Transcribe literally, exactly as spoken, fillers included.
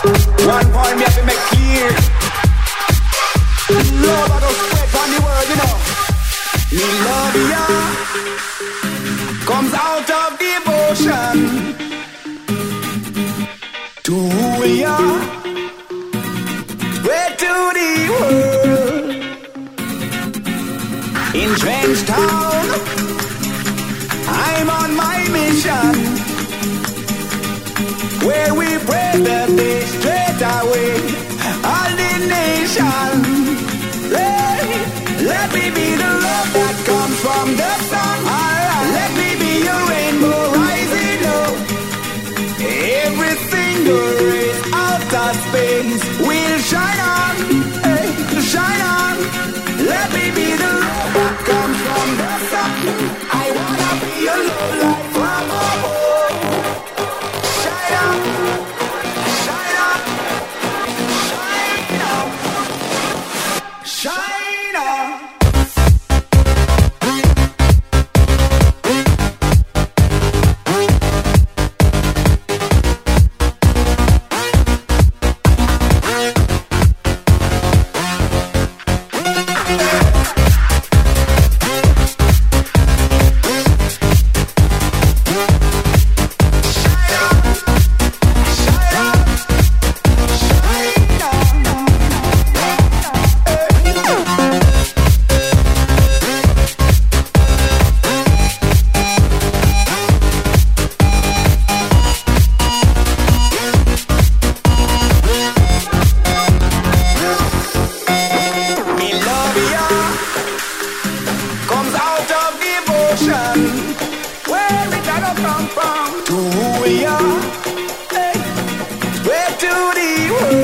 One point me have to make clear. Love I don't spread from the world, you know. Me love ya comes out of devotion to who we are. Spread to the world. In Trench Town, I'm on my mission, where we pray that they straight away all the nation. Hey, let me be the love that comes from the sun. Alright, let me be your rainbow rising up. Every single race out of space will shine on, hey, shine on. Let me be the love that comes from the sun. I wanna be your love light from above. Shine on, shine on, shine on, shine on. To who we are, hey, where to the world.